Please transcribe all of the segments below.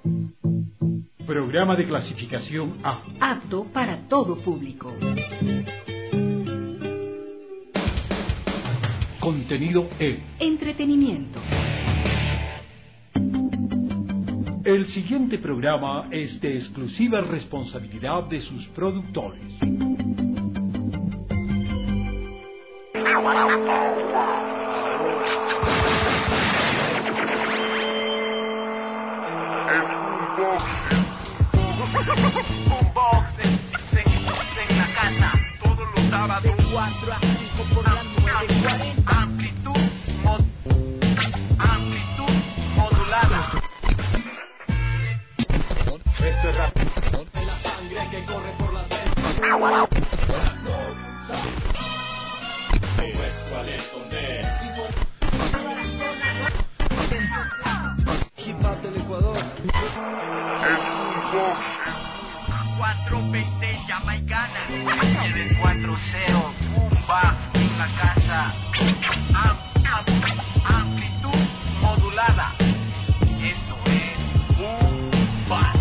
Programa de clasificación A. Apto para todo público. Contenido E. Entretenimiento. El siguiente programa es de exclusiva responsabilidad de sus productores. Unboxing en la casa todos los sábados de 4 a 5 por la 9:40. Amplitud modulada. Esto es rap. La sangre que corre por las venas. ¿Cuál es donde? Hip hop del Ecuador. 420 jamaicana. El 40 Pumba en la casa. Amplitud modulada. Esto es Pumba.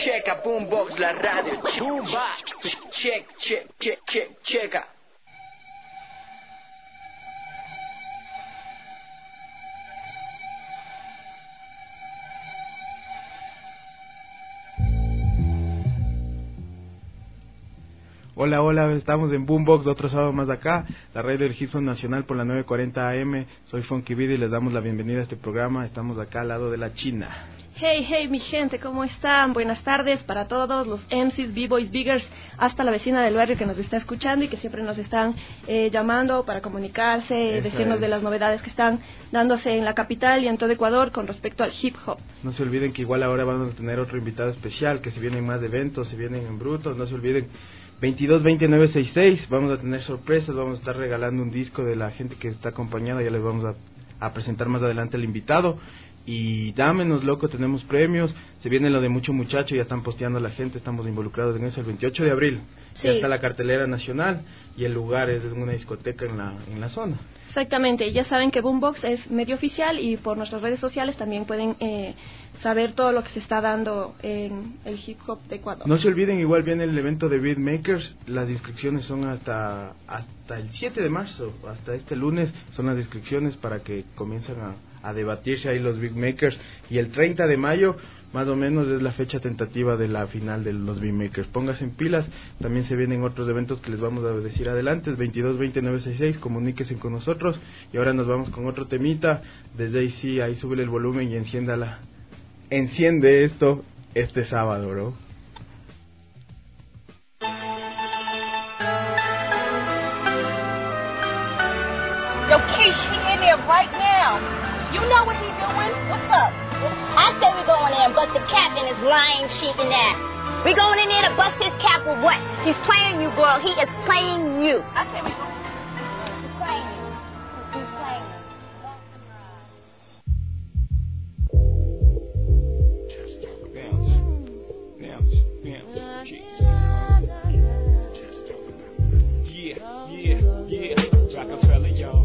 checa, Boombox, la radio. Checa. Hola, estamos en Boombox, otro sábado más acá, la radio del Hip Hop Nacional por la 940 AM. Soy Funky Vida y les damos la bienvenida a este programa. Estamos acá al lado de la China. Hey, mi gente, ¿cómo están? Buenas tardes para todos los MCs, B-Boys, Biggers, hasta la vecina del barrio que nos está escuchando y que siempre nos están llamando para comunicarse, decirnos de las novedades que están dándose en la capital y en todo Ecuador con respecto al hip hop. No se olviden que igual ahora vamos a tener otro invitado especial, que se vienen más eventos, se vienen en brutos, no se olviden. 22-20-966, vamos a tener sorpresas, vamos a estar regalando un disco de la gente que está acompañada, ya les vamos a presentar más adelante al invitado. Y dámenos, loco, tenemos premios, se viene lo de Mucho Muchacho, ya están posteando la gente, estamos involucrados en eso, el 28 de abril. Sí. Ya está la cartelera nacional y el lugar es una discoteca en la zona. Exactamente, ya saben que Boombox es medio oficial y por nuestras redes sociales también pueden saber todo lo que se está dando en el hip hop de Ecuador. No se olviden, igual viene el evento de Beatmakers, las inscripciones son hasta el 7 de marzo, hasta este lunes son las inscripciones para que comiencen a debatirse ahí los Beatmakers, y el 30 de mayo más o menos es la fecha tentativa de la final de los Beatmakers. Pónganse en pilas, también se vienen otros eventos que les vamos a decir adelante, es 22-20-966, comuníquense con nosotros. Y ahora nos vamos con otro temita de Jay-Z, ahí súbele el volumen y enciende esto este sábado, bro. Yo, Keish, he in there right now. You know what he doing? What's up? I say we going in there and bust the cap in his lying, cheating ass. We going in there to bust his cap with what? He's playing you, girl. He is playing you. I say we going. He's playing you. He's playing you. Yeah. Rockefeller, y'all.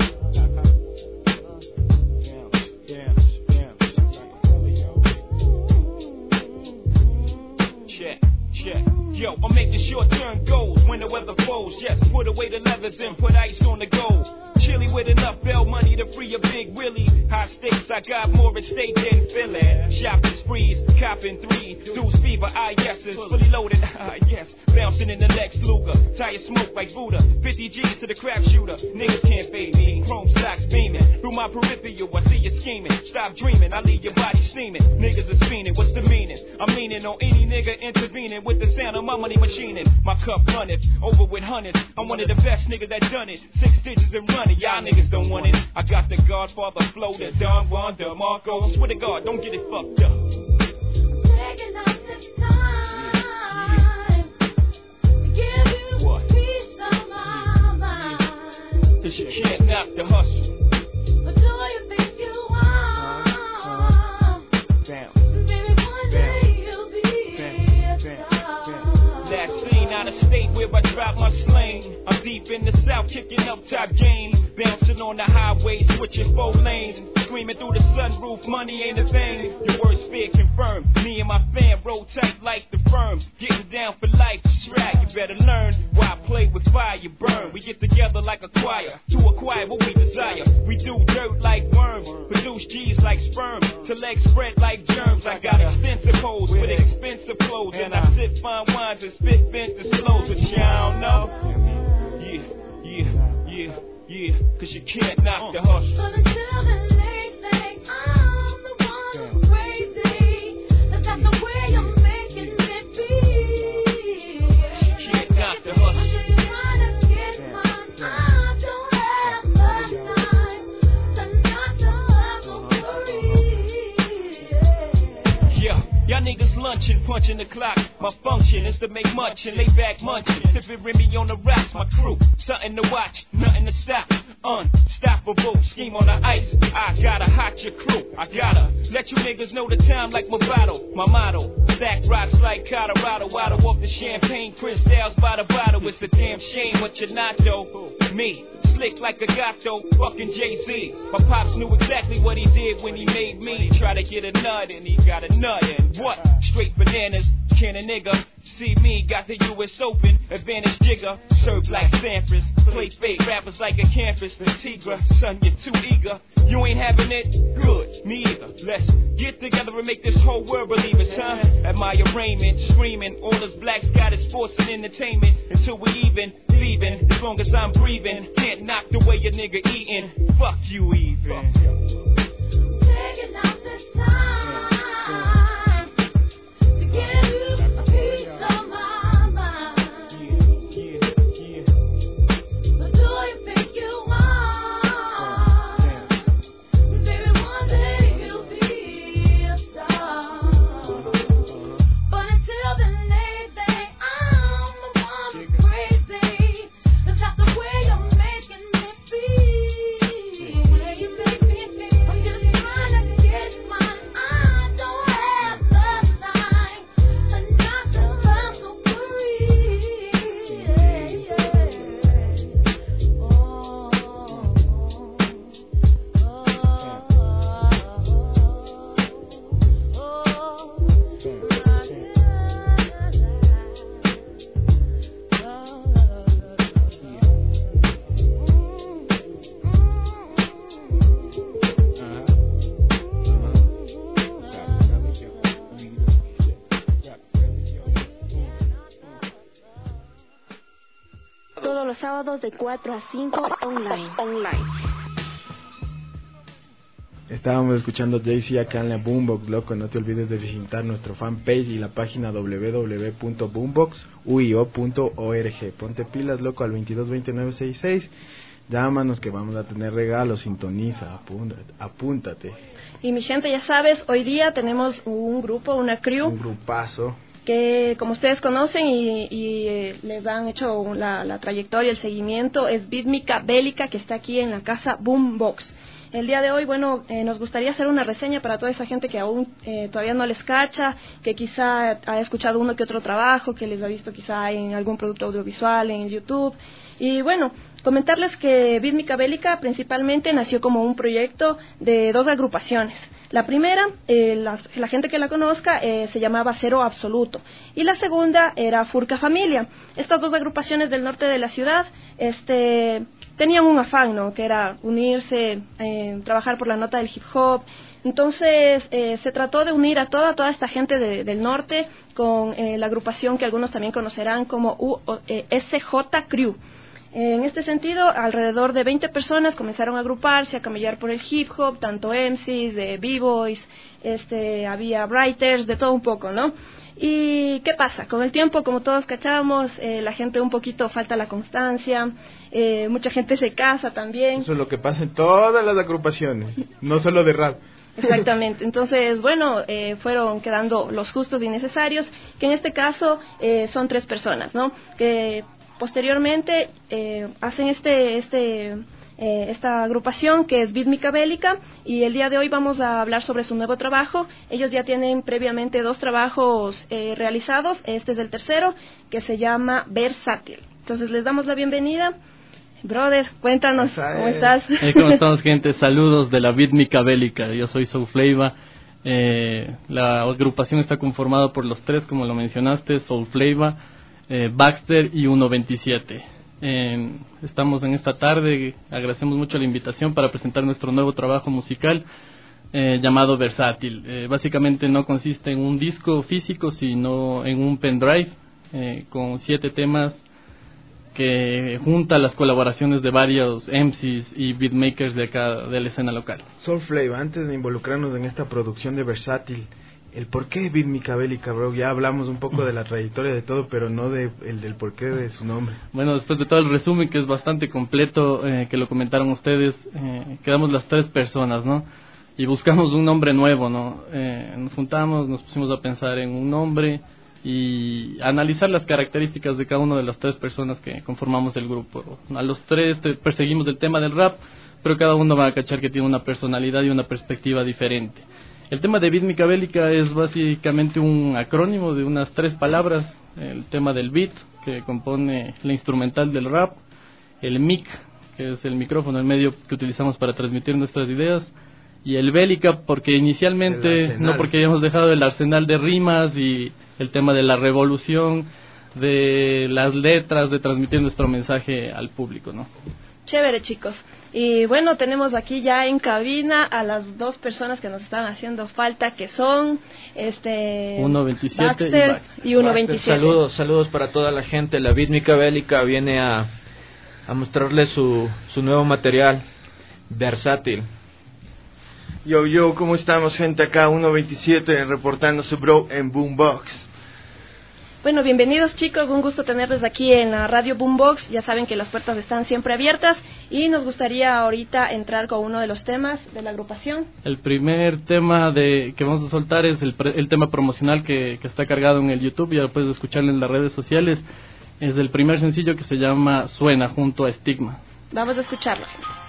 Check. Yo, I'm making short-term goals when the weather falls. Yes, put away the levers and put ice on the gold. Chilly with enough bail money to free a big Willie. High stakes, I got more at stake than Philly. Shopping sprees, copping 3 dudes fever, yeses, fully loaded, yes. Bouncing in the Lex Luger, tire smoke like Buddha. 50 G's to the crap shooter, niggas can't fade me. Chrome stocks beaming, through my peripheral, I see you scheming. Stop dreaming, I leave your body steaming. Niggas are fiending, what's the meaning? I'm leaning on any nigga intervening with the sound of my money machining. My cup runneth, over with hundreds. I'm one of the best niggas that done it. 6 digits and running, y'all niggas don't want it. I got the Godfather flow, the Don Juan, the Marco. Swear to God, don't get it fucked up. Taking up this time to give you what? Peace of my mind. Cause you can't knock the hustle. But do you think you are? Down. Baby, one day you'll be a star. That scene out of state where I drop my sling. I'm deep in the south, kicking up top game. Bouncing on the highway, switching 4 lanes. Screaming through the sunroof, money ain't a thing. Your words fear confirmed. Me and my fam roll tight like the firm. Getting down for life, strap. You better learn why I play with fire, you burn. We get together like a choir to acquire what we desire. We do dirt like worms, produce G's like sperm. Till legs spread like germs. I got extensive hoes with expensive clothes, and I sip fine wines and spit vintage slows. But y'all don't know. Yeah, cause you can't knock the hustle. But until then, they think I'm the one who's crazy. That's not the way you're making it be. You can't knock the hustle. I'm just trying to get my time. Don't have much time to knock the hustle free. Yeah, y'all niggas lunching, punching the clock. My function is to make much and lay back munching. Sipping Remy on the rocks, my crew. Something to watch, nothing to stop. Unstoppable, scheme on the ice. I gotta hot your crew. I gotta let you niggas know the time like Movado. My motto, stack rocks like Colorado. Waddle off the champagne, crystals by the bottle. It's a damn shame what you're not though. Me, slick like a gato, fucking Jay-Z. My pops knew exactly what he did when he made me. Try to get a nut and he got a nut and what? Straight bananas. Can a nigga see me? Got the U.S. Open, advantage jigger. Serve like Sanford, play fake rappers like a campus. The Tigra, son, you're too eager. You ain't having it? Good, me either. Let's get together and make this whole world believe us, huh? At my arraignment, screaming, all us blacks got is sports and entertainment. Until we even, leaving, as long as I'm breathing. Can't knock the way a nigga eating. Fuck you even. Taking out this time to give you a piece of my mind. But do you think you are? Baby, one day you'll be a star. But until then, lately, I'm the one who's crazy. Is that the way you're making me feel? The way you make me feel. I'm just trying to get mine. I don't have the time and not the hustle for Todos los sábados de 4 a 5 online. Estábamos escuchando Jay-Z acá en la Boombox, loco. No te olvides de visitar nuestro fanpage y la página www.boomboxuio.org. Ponte pilas, loco, al 222966. Llámanos que vamos a tener regalos, sintoniza, apúntate. Y mi gente, ya sabes, hoy día tenemos un grupo, una crew, Un grupazo. que como ustedes conocen y les han hecho la trayectoria, el seguimiento, es Bítmica Bélica, que está aquí en la casa Boombox. El día de hoy, bueno, nos gustaría hacer una reseña para toda esa gente que aún todavía no les cacha, que quizá ha escuchado uno que otro trabajo, que les ha visto quizá en algún producto audiovisual, en YouTube. Y bueno, comentarles que Bítmica Bélica principalmente nació como un proyecto de dos agrupaciones. La primera, la gente que la conozca, se llamaba Cero Absoluto. Y la segunda era Furca Familia. Estas dos agrupaciones del norte de la ciudad tenían un afán, ¿no?, que era unirse, trabajar por la nota del hip hop. Entonces se trató de unir a toda esta gente del norte con la agrupación que algunos también conocerán como SJ Crew. En este sentido, alrededor de 20 personas comenzaron a agruparse, a camellar por el hip hop, tanto MCs, de b-boys, había writers, de todo un poco, ¿no? ¿Y qué pasa? Con el tiempo, como todos cachamos, la gente un poquito falta la constancia, mucha gente se casa también. Eso es lo que pasa en todas las agrupaciones, no solo de rap. Exactamente, entonces, bueno, fueron quedando los justos y necesarios, que en este caso son 3 personas, ¿no?, que posteriormente hacen esta agrupación que es Bítmica Bélica, y el día de hoy vamos a hablar sobre su nuevo trabajo. Ellos ya tienen previamente 2 trabajos realizados, este es el tercero, que se llama Versátil. Entonces les damos la bienvenida. Brother, cuéntanos, ¿cómo estás? ¿Cómo estamos, gente? Saludos de la Bítmica Bélica. Yo soy Soul Flava. La agrupación está conformada por los 3, como lo mencionaste, Soul Flava, Baxter y 127. Estamos en esta tarde, agradecemos mucho la invitación para presentar nuestro nuevo trabajo musical llamado Versátil. Básicamente no consiste en un disco físico, sino en un pendrive con 7 temas que junta las colaboraciones de varios MCs y beatmakers de acá de la escena local. Soul Flava, antes de involucrarnos en esta producción de Versátil, el porqué de Bítmica Bélica, bro. Ya hablamos un poco de la trayectoria de todo, pero no del porqué de su nombre. Bueno, después de todo el resumen, que es bastante completo, que lo comentaron ustedes, quedamos las 3 personas, ¿no? Y buscamos un nombre nuevo, ¿no? Nos juntamos, nos pusimos a pensar en un nombre y analizar las características de cada una de las 3 personas que conformamos el grupo. A los 3 perseguimos el tema del rap, pero cada uno va a cachar que tiene una personalidad y una perspectiva diferente. El tema de Bítmica Bélica es básicamente un acrónimo de unas 3 palabras. El tema del beat, que compone la instrumental del rap, el mic, que es el micrófono, el medio que utilizamos para transmitir nuestras ideas, y el bélica, porque inicialmente, no porque hayamos dejado el arsenal de rimas y el tema de la revolución, de las letras, de transmitir nuestro mensaje al público, ¿no? Chévere, chicos. Y bueno, tenemos aquí ya en cabina a las dos personas que nos están haciendo falta, que son 1.27 Baxter y 1.27. Saludos para toda la gente. La Bítmica Bélica viene a mostrarles su nuevo material, Versátil. Yo, ¿cómo estamos, gente? Acá 1.27 reportando su bro en Boombox. Bueno, bienvenidos, chicos, un gusto tenerles aquí en la radio Boombox. Ya saben que las puertas están siempre abiertas y nos gustaría ahorita entrar con uno de los temas de la agrupación. El primer tema que vamos a soltar es el tema promocional que está cargado en el YouTube, ya lo puedes escuchar en las redes sociales. Es el primer sencillo, que se llama Suena, junto a Estigma. Vamos a escucharlo.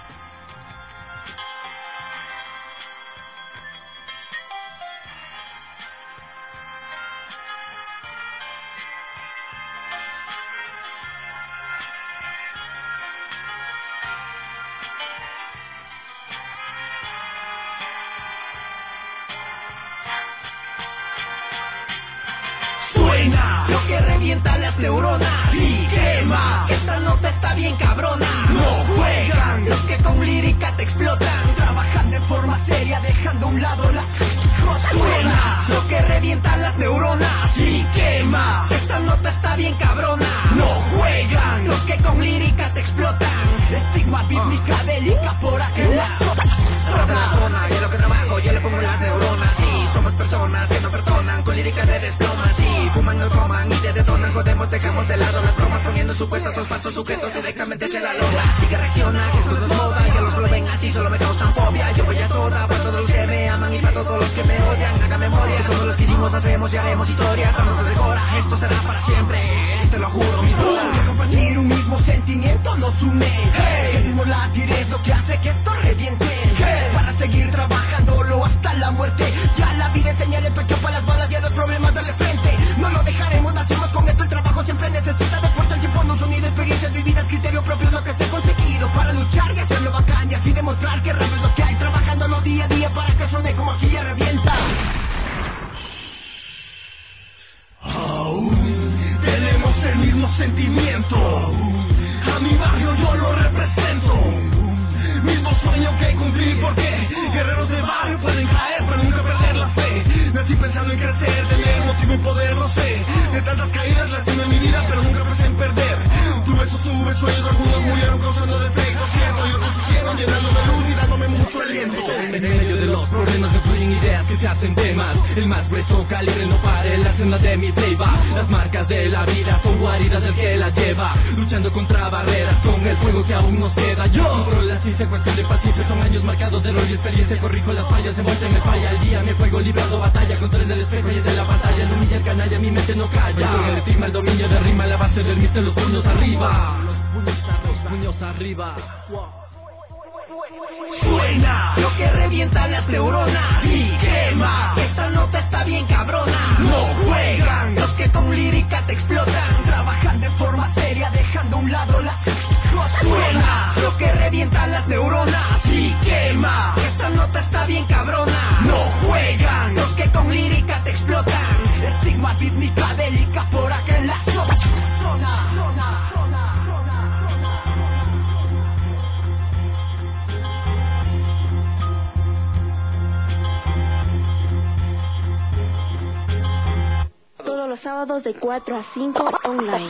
Suena lo que revienta las neuronas y quema. Esta nota está bien cabrona. No juegan los que con lírica te explotan. Trabajan de forma seria dejando a un lado las cosas. Suena lo que revienta las neuronas y quema. Esta nota está bien cabrona. No juegan los que con lírica te explotan. Estigma, bítmica, bélica por aquel lado. Zona, yo lo que trabajo, yo le pongo las neuronas. Sí, somos personas que no perdonan, con lírica de desplomas. Sí, fuman, no coman y te detonan, jodemos, dejamos de lado las bromas, poniendo supuestos, son falsos sujetos directamente hacia la lona. Sí que reacciona, que esto no es moda, que los ven así, solo me causan fobia. Yo voy a toda, para todos los que me aman y para todos los que me odian. Haga memoria, que somos los que hicimos, hacemos y haremos historia. Cuando se decora, esto será para siempre, te lo juro, mi brother. Compartir un mismo sentimiento nos une. Hey, el mismo latir es lo que hace que esto reviente. Hey, para seguir trabajándolo hasta la muerte. Ya la vida enseña el pecho para las balas y a los problemas darle frente. No lo dejaremos, nacemos con esto, el trabajo siempre necesita de fuerza. El tiempo nos unido, experiencias vividas, criterio propio es lo que se ha conseguido. Para luchar y hacerlo bacán y así demostrar que rap es lo que hay. Trabajándolo día a día para que suene como aquí ya revienta. Aún tenemos el mismo sentimiento. A mi barrio yo lo represento. Mismo sueño que cumplir, porque guerreros de barrio pueden caer pero nunca perder la fe. Nací pensando en crecer, tener motivo y poder, lo sé. De tantas caídas lastimé mi vida pero nunca pensé en perder. Tuve sueños, algunos murieron causando defectos, cierto, y otros hicieron llenándome luz y dándome mucho aliento. En medio de los problemas me fluyen ideas que se hacen temas. El más grueso calibre no para la senda de mi playback. Las marcas de la vida son guaridas del que las lleva, luchando contra barreras con el fuego que aún nos queda. Yo las hice cuestión de paciencia, son años marcados de rol y experiencia. Corrijo las fallas, envuelta en el falla. El día me juego librando batalla contra el del espejo y el de la pantalla. El humilla, el canalla, mi mente no calla. Con el estigma, el dominio de rima, la base del mister, los puños arriba. Los puños arriba. Suena lo que revienta las neuronas y quema. Esta nota está bien cabrona. No juegan los que con lírica te explotan. Trabajan de forma seria dejando a un lado las cosas. Suena lo que revienta las neuronas y quema. Esta nota está bien cabrona. No juegan los que con lírica te explotan. Estigma, bítmica, bélica por aquel la zona. Todos los sábados de 4 a 5 online.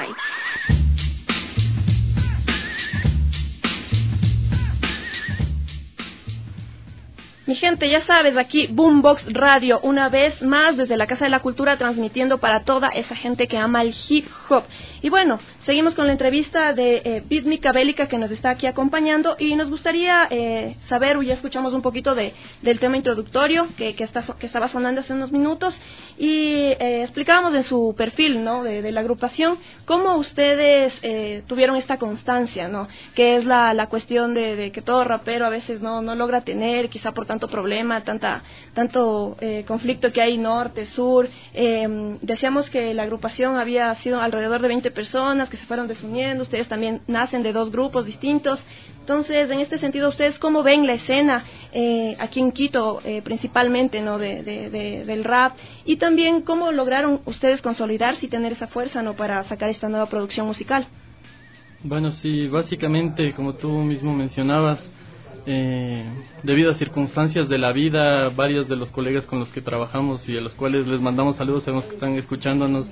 Mi gente, ya sabes, aquí Boombox Radio, una vez más desde la Casa de la Cultura, transmitiendo para toda esa gente que ama el hip hop. Y bueno, seguimos con la entrevista de Bítmica Bélica, que nos está aquí acompañando, y nos gustaría saber, ya escuchamos un poquito del tema introductorio que estaba sonando hace unos minutos, y explicábamos en su perfil, ¿no?, de la agrupación, cómo ustedes tuvieron esta constancia, ¿no?, que es la cuestión de que todo rapero a veces no logra tener, quizá por tanto tanto problema, tanto conflicto que hay norte, sur. Decíamos que la agrupación había sido alrededor de 20 personas que se fueron desuniendo, ustedes también nacen de 2 grupos distintos. Entonces, en este sentido, ¿ustedes cómo ven la escena aquí en Quito, principalmente, ¿no? del rap? Y también, ¿cómo lograron ustedes consolidarse y tener esa fuerza, ¿no? para sacar esta nueva producción musical? Bueno, sí, básicamente, como tú mismo mencionabas, debido a circunstancias de la vida, varios de los colegas con los que trabajamos y a los cuales les mandamos saludos, sabemos que están escuchándonos,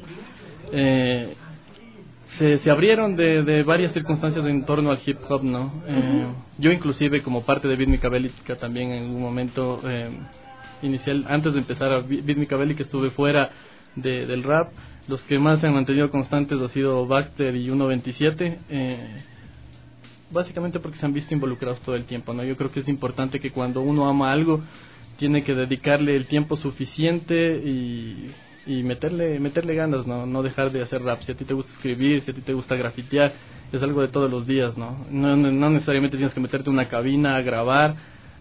se abrieron de varias circunstancias en torno al hip hop, ¿no? Yo inclusive como parte de Beatmika Bélica también en un momento inicial, antes de empezar a Beatmika Bélica, estuve fuera del rap. Los que más se han mantenido constantes ha sido Baxter y 127, básicamente porque se han visto involucrados todo el tiempo, ¿no? Yo creo que es importante que cuando uno ama algo tiene que dedicarle el tiempo suficiente y meterle ganas, no dejar de hacer rap. Si a ti te gusta escribir, si a ti te gusta grafitear, es algo de todos los días, no necesariamente tienes que meterte en una cabina a grabar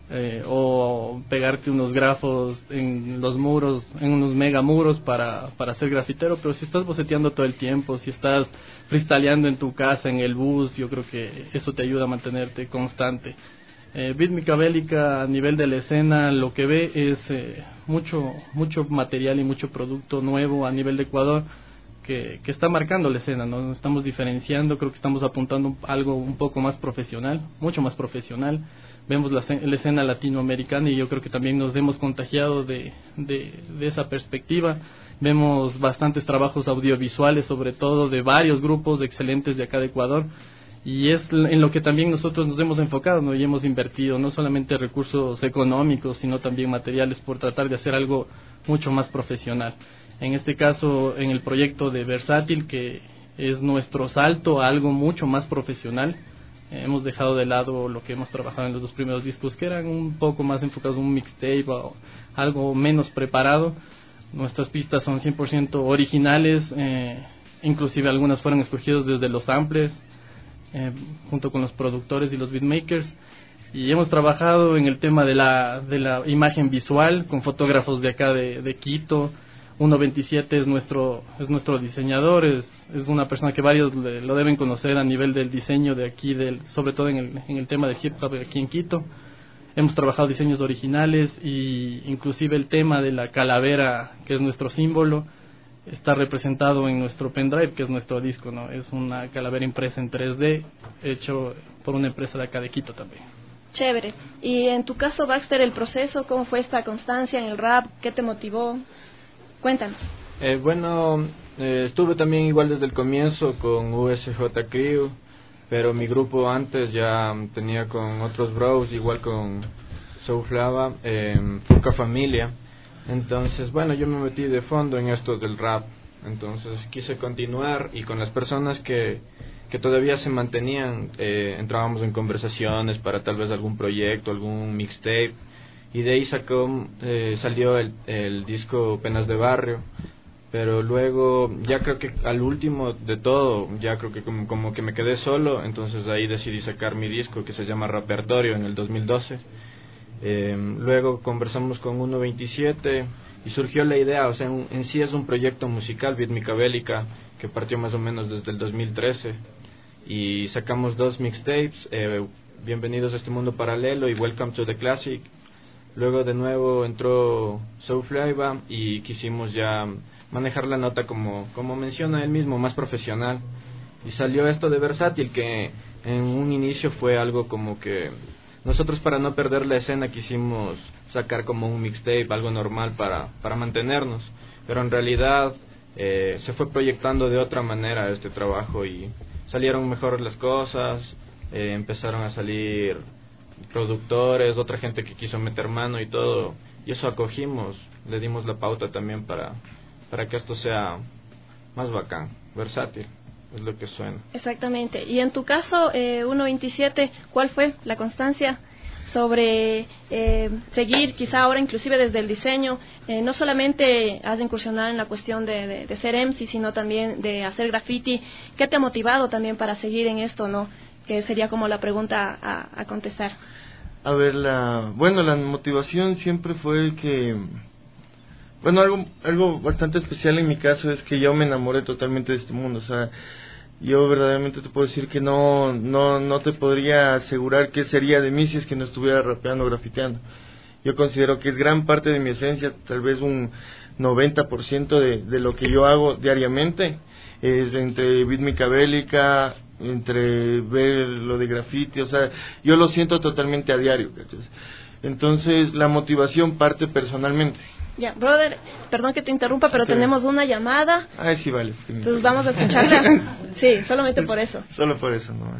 o pegarte unos grafos en los muros, en unos mega muros para ser grafitero, pero si estás boceteando todo el tiempo, si estás freestyleando en tu casa, en el bus, yo creo que eso te ayuda a mantenerte constante. Beatmika Bélica, a nivel de la escena, lo que ve es mucho material y mucho producto nuevo a nivel de Ecuador que está marcando la escena, ¿no? Nos estamos diferenciando, creo que estamos apuntando algo un poco más profesional, mucho más profesional. Vemos la escena latinoamericana y yo creo que también nos hemos contagiado de esa perspectiva. Vemos bastantes trabajos audiovisuales, sobre todo de varios grupos excelentes de acá de Ecuador, y es en lo que también nosotros nos hemos enfocado, ¿no? Y hemos invertido no solamente recursos económicos, sino también materiales por tratar de hacer algo mucho más profesional. En este caso, en el proyecto de Versátil, que es nuestro salto a algo mucho más profesional, hemos dejado de lado lo que hemos trabajado en los 2 primeros discos, que eran un poco más enfocados en un mixtape o algo menos preparado. Nuestras pistas son 100% originales, inclusive algunas fueron escogidas desde los samplers, junto con los productores y los beatmakers. Y hemos trabajado en el tema de la imagen visual con fotógrafos de acá de Quito. 127 es nuestro diseñador, es una persona que varios lo deben conocer a nivel del diseño de aquí, sobre todo en el tema de hip hop aquí en Quito. Hemos trabajado diseños originales y inclusive el tema de la calavera, que es nuestro símbolo, está representado en nuestro pendrive, que es nuestro disco, ¿no? Es una calavera impresa en 3D, hecho por una empresa de acá de Quito también. Chévere. Y en tu caso, Baxter, el proceso, ¿cómo fue esta constancia en el rap? ¿Qué te motivó? Cuéntanos. Estuve también igual desde el comienzo con USJ Crew, pero mi grupo antes ya tenía con otros bros, igual con Soulflava, Fuca Familia. Entonces, bueno, yo me metí de fondo en esto del rap. Entonces quise continuar y con las personas que todavía se mantenían, entrábamos en conversaciones para tal vez algún proyecto, algún mixtape. Y de ahí salió el disco Penas de Barrio, pero luego ya creo que al último de todo, ya creo que como que me quedé solo, entonces ahí decidí sacar mi disco que se llama Repertorio en el 2012. Luego conversamos con 127 y surgió la idea, o sea, en sí es un proyecto musical, Beatmika Bélica, que partió más o menos desde el 2013, y sacamos 2 mixtapes, Bienvenidos a este mundo paralelo y Welcome to the Classic. Luego de nuevo entró Soulflava y quisimos ya manejar la nota como menciona él mismo, más profesional. Y salió esto de Versátil, que en un inicio fue algo como que nosotros, para no perder la escena, quisimos sacar como un mixtape, algo normal para mantenernos. Pero en realidad se fue proyectando de otra manera este trabajo y salieron mejor las cosas, empezaron a salir productores, otra gente que quiso meter mano y todo, y eso acogimos, le dimos la pauta también para que esto sea más bacán, versátil, es lo que suena. Exactamente. Y en tu caso, 127, ¿cuál fue la constancia sobre seguir, quizá ahora inclusive desde el diseño? No solamente has incursionado en la cuestión de ser MC, sino también de hacer graffiti. ¿Qué te ha motivado también para seguir en esto, no? Que sería como la pregunta a contestar. A ver, la motivación siempre fue que... Bueno, algo bastante especial en mi caso es que yo me enamoré totalmente de este mundo. O sea, yo verdaderamente te puedo decir que no te podría asegurar qué sería de mí si es que no estuviera rapeando o grafiteando. Yo considero que es gran parte de mi esencia, tal vez un 90% de lo que yo hago diariamente, es entre Bítmica Bélica, entre ver lo de graffiti, o sea, yo lo siento totalmente a diario, ¿cachas? Entonces, la motivación parte personalmente. Ya, brother, perdón que te interrumpa, pero tenemos una llamada. Ah, sí, vale. Entonces vamos a escucharla. Sí, solamente por eso. Solo por eso, ¿no?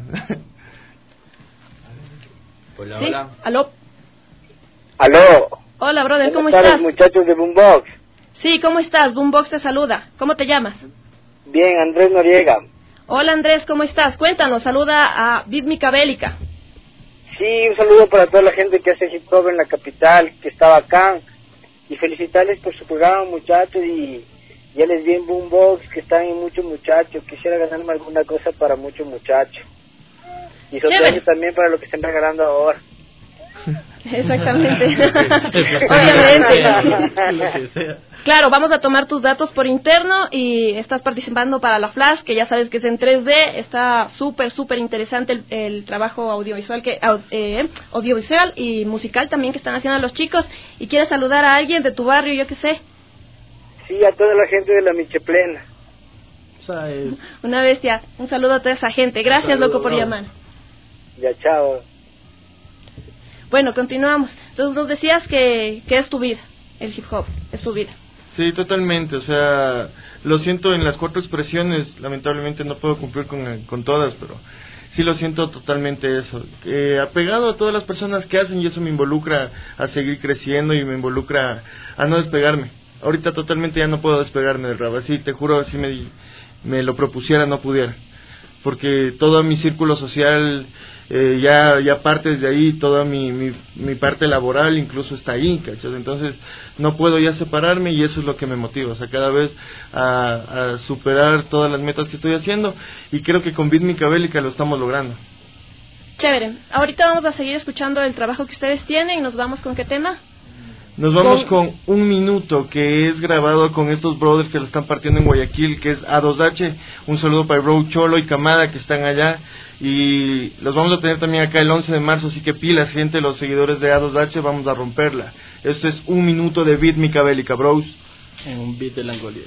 Hola, ¿Sí? hola. ¿Aló? Aló. Hola, brother, ¿cómo Buenas estás? tardes, muchachos de Boombox. Sí, ¿cómo estás? Boombox te saluda. ¿Cómo te llamas? Bien, Andrés Noriega. Hola, Andrés, ¿cómo estás? Cuéntanos, saluda a Bítmica Bélica. Sí, un saludo para toda la gente que hace hip hop en la capital, que está bacán. Y felicitarles por su programa, muchachos, y ya les vi en Boombox que están en muchos muchachos. Quisiera ganarme alguna cosa para muchos muchachos. Y sorpresa también para lo que están regalando ahora. Exactamente. Obviamente. Claro, vamos a tomar tus datos por interno y estás participando para la Flash, que ya sabes que es en 3D. Está súper interesante el trabajo audiovisual audiovisual y musical también que están haciendo los chicos. Y quieres saludar a alguien de tu barrio, yo qué sé. Sí, a toda la gente de la Micheplena. Una bestia. Un saludo a toda esa gente. Gracias, loco, por llamar. Ya, chao. Bueno, continuamos. Entonces nos decías que es tu vida, el hip hop, es tu vida. Sí, totalmente, o sea, lo siento en las 4 expresiones, lamentablemente no puedo cumplir con todas, pero sí lo siento totalmente eso. Apegado a todas las personas que hacen y eso me involucra a seguir creciendo y me involucra a no despegarme. Ahorita totalmente ya no puedo despegarme del rap, así te juro, si me lo propusiera no pudiera. Porque todo mi círculo social ya parte de ahí, toda mi parte laboral incluso está ahí, ¿cachai? Entonces no puedo ya separarme y eso es lo que me motiva, o sea, cada vez a superar todas las metas que estoy haciendo y creo que con Bítmica Bélica lo estamos logrando. Chévere, ahorita vamos a seguir escuchando el trabajo que ustedes tienen y nos vamos con ¿qué tema? Nos vamos con Un Minuto, que es grabado con estos brothers que lo están partiendo en Guayaquil, que es A2H. Un saludo para el bro Cholo y Camada que están allá. Y los vamos a tener también acá el 11 de marzo, así que pilas, gente, los seguidores de A2H, vamos a romperla. Esto es Un Minuto de Bítmica Bélica, bros. En un beat de Langolier.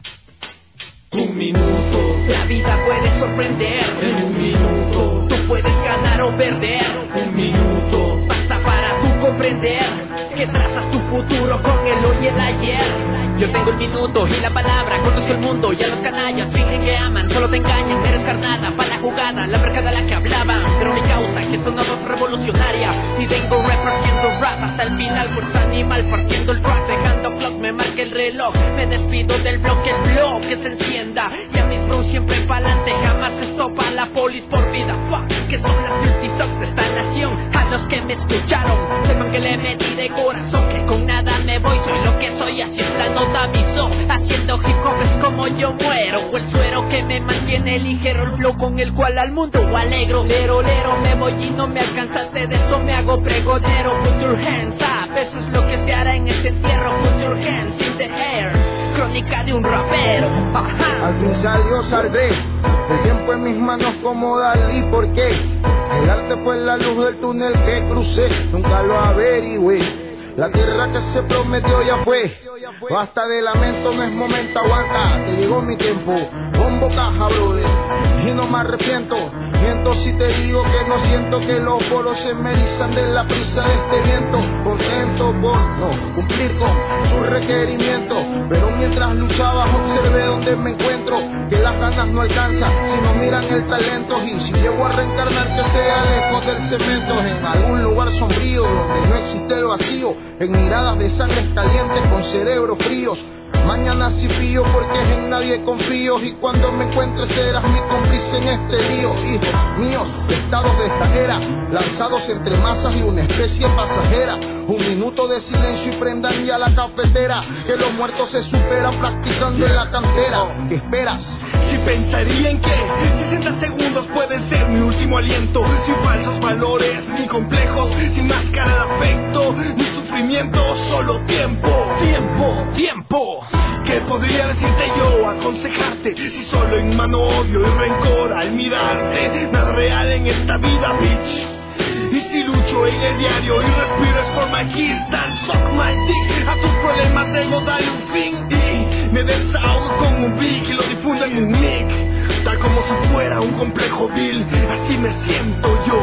Un minuto, la vida puede sorprender. En un minuto, tú puedes ganar o perder. Un minuto, basta para tú comprender que trazas tu futuro con el hoy y el ayer. Yo tengo el minuto y la palabra, conozco el mundo y a los canallas fingen que aman, solo te engañan, eres carnada, para la jugada, la mercada la que hablaba, pero mi causa que esto no es revolucionaria y vengo repartiendo rap hasta el final, fuerza animal partiendo el track, dejando clock, me marca el reloj, me despido del bloque, el bloque se encienda y a mis bros siempre pa'lante, jamás se estopa la polis por vida, fuck, que son las 50 socks de esta nación, a los que me escucharon, sepan que le metí de corazón, que con nada me voy, soy lo que soy, así es la nota avisó, haciendo hip hop es como yo muero, o el suero que me mantiene ligero, el flow con el cual al mundo alegro, lero, me voy y no me alcanzaste, de eso me hago pregonero, put your hands up, eso es lo que se hará en este entierro, put your hands in the air, crónica de un rapero, ajá. Al fin saldré, el tiempo en mis manos como Dalí, ¿por qué? El arte fue la luz del túnel que crucé, nunca lo averigüé, la tierra que se prometió ya fue. Basta de lamento, no es momento, aguanta, que llegó mi tiempo. Bombo caja, brother, y no me arrepiento. Miento si te digo que no siento que los polos se me erizan de la prisa de este viento. Contento por no cumplir con su requerimiento, pero mientras luchabas observé donde me encuentro, que las ganas no alcanzan si no miran el talento. Y si llego a reencarnar que sea lejos del cemento, en algún lugar sombrío donde no existe el vacío, en miradas de sangre calientes con cerebros fríos. Mañana sí pillo porque en nadie confío. Y cuando me encuentres serás mi cómplice en este lío. Hijos míos, estados de esta era, lanzados entre masas y una especie pasajera. Un minuto de silencio y prendan ya la cafetera, que los muertos se superan practicando en la cantera. ¿Qué esperas? Si pensaría en que 60 segundos pueden ser mi último aliento, sin falsos valores ni complejos, sin máscara de afecto ni sufrimiento, solo tiempo, tiempo. ¿Qué podría decirte yo, aconsejarte, si solo en mano odio y rencor al mirarte? Nada real en esta vida, bitch. Y si lucho en el diario y respiro es por my kids, dan suck my dick. A tus problemas debo darle un fin y me desahogo con un beat y lo difundo en un nick, tal como si fuera un complejo deal. Así me siento yo,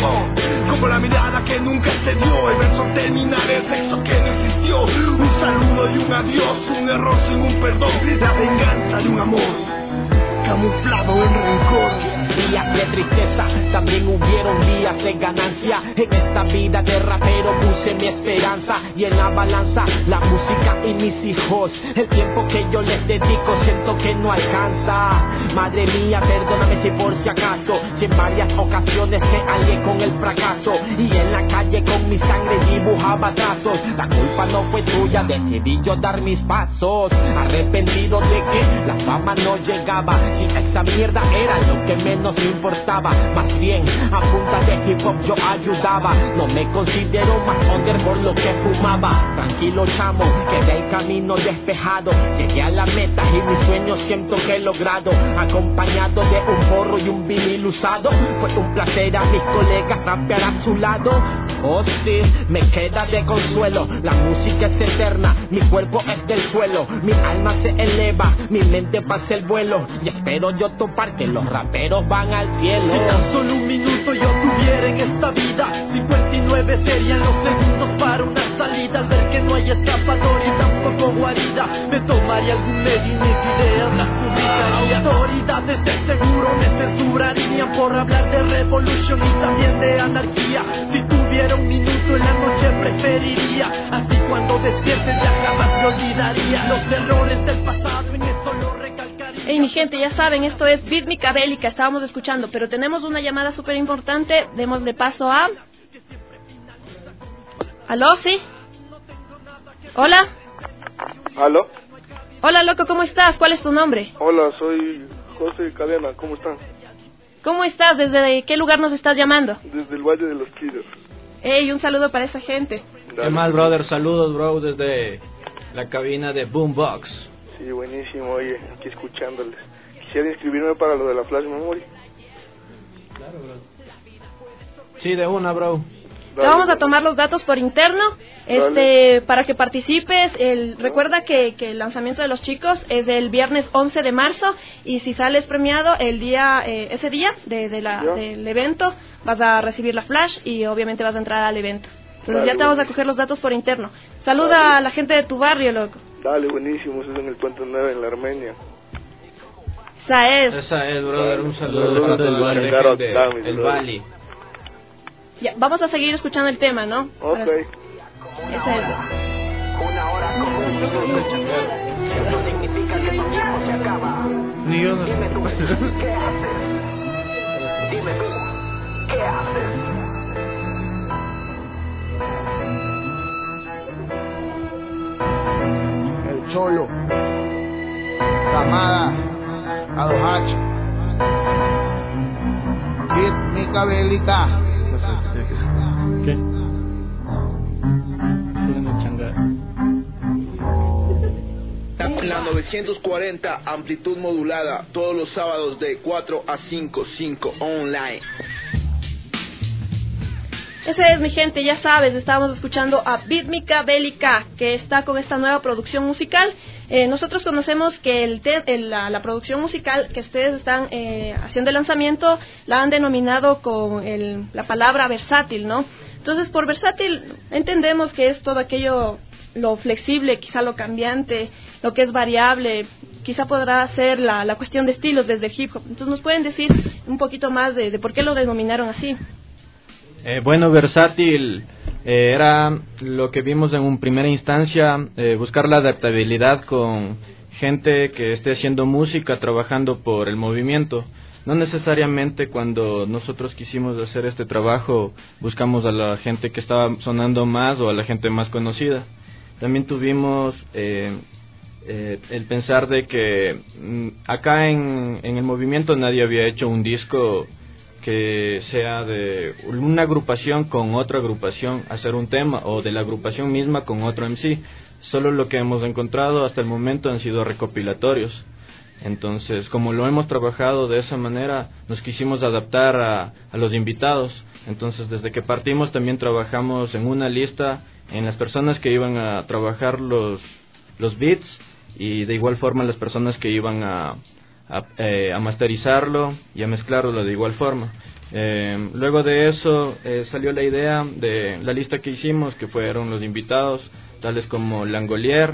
como la mirada que nunca se dio, el verso terminar, el sexo que no existió, un saludo y un adiós, un error sin un perdón, la venganza de un amor camuflado en rencor. Días de tristeza, también hubieron días de ganancia. En esta vida de rapero puse mi esperanza, y en la balanza la música y mis hijos. El tiempo que yo les dedico siento que no alcanza. Madre mía, perdóname si por si acaso, si en varias ocasiones te alié con el fracaso, y en la calle con mi sangre dibujaba trazos. La culpa no fue tuya, decidí yo dar mis pasos, arrepentido de que la fama no llegaba. Si esa mierda era lo que menos me importaba, más bien a punta de hip hop yo ayudaba. No me considero más under por lo que fumaba. Tranquilo chamo, quedé el camino despejado, llegué a la meta y mis sueños siento que he logrado, acompañado de un porro y un vinil usado. Fue un placer a mis colegas rapear a su lado. Oh sí, me queda de consuelo, la música es eterna, mi cuerpo es del suelo, mi alma se eleva, mi mente pasa el vuelo, y espero yo topar que los raperos van al cielo. Si tan solo un minuto yo tuviera en esta vida, 59 serían los segundos para una salida. Al ver que no hay escapatoria y tampoco guarida, me tomaría algún medio y mis ideas las publicaría. Autoridades de seguro me censurarían por hablar de revolución y también de anarquía. Si tuviera un minuto en la noche preferiría, así cuando despiertes ya jamás me olvidaría los errores del pasado, en esto lo recalcaría. Hey mi gente, ya saben, esto es Rítmica Bélica, estábamos escuchando, pero tenemos una llamada súper importante, démosle paso a... ¿Aló? ¿Sí? ¿Hola? ¿Aló? Hola loco, ¿cómo estás? ¿Cuál es tu nombre? Hola, soy José Cadena, ¿cómo están? ¿Cómo estás? ¿Desde qué lugar nos estás llamando? Desde el Valle de los Killers. Hey, un saludo para esa gente. ¿Qué más, brother? Saludos, bro, desde la cabina de Boombox. Sí, buenísimo, oye, aquí escuchándoles. Quisiera inscribirme para lo de la Flash Memory. Claro, bro. Sí, de una, bro. Te vamos a tomar los datos por interno, para que participes. Recuerda que el lanzamiento de los chicos es el viernes 11 de marzo, y si sales premiado el día, ese día del evento, vas a recibir la flash y obviamente vas a entrar al evento. Entonces ya te vamos a coger los datos por interno. Saluda a la gente de tu barrio, loco. Dale, buenísimo, eso es en el Puente 9, en la Armenia. Esa es, brother, un saludo del Valle. El Valle. Ya, vamos a seguir escuchando el tema, ¿no? Ok. Esa es. Una hora como un minuto. Eso significa que tu tiempo se acaba. Ni yo no. Dime tú, ¿qué haces? Dime tú, ¿qué haces? El Cholo, Camada, Adohach, Rítmica Bélica. ¿Qué? La 940, amplitud modulada, todos los sábados de 4 a 5 online. Ese es, mi gente, ya sabes, estábamos escuchando a Rítmica Bélica, que está con esta nueva producción musical. Nosotros conocemos que la producción musical que ustedes están haciendo el lanzamiento la han denominado con la palabra versátil, ¿no? Entonces, por versátil entendemos que es todo aquello, lo flexible, quizá lo cambiante, lo que es variable, quizá podrá ser la cuestión de estilos desde el hip hop. Entonces, ¿nos pueden decir un poquito más de por qué lo denominaron así? Bueno, versátil Era lo que vimos en primera instancia, buscar la adaptabilidad con gente que esté haciendo música, trabajando por el movimiento. No necesariamente cuando nosotros quisimos hacer este trabajo buscamos a la gente que estaba sonando más o a la gente más conocida. También tuvimos el pensar de que acá en el movimiento nadie había hecho un disco que sea de una agrupación con otra agrupación hacer un tema, o de la agrupación misma con otro MC. Solo lo que hemos encontrado hasta el momento han sido recopilatorios. Entonces, como lo hemos trabajado de esa manera, nos quisimos adaptar a los invitados. Entonces, desde que partimos también trabajamos en una lista en las personas que iban a trabajar los beats, y de igual forma las personas que iban a masterizarlo y a mezclarlo de igual forma. Luego de eso salió la idea de la lista que hicimos, que fueron los invitados tales como Langolier,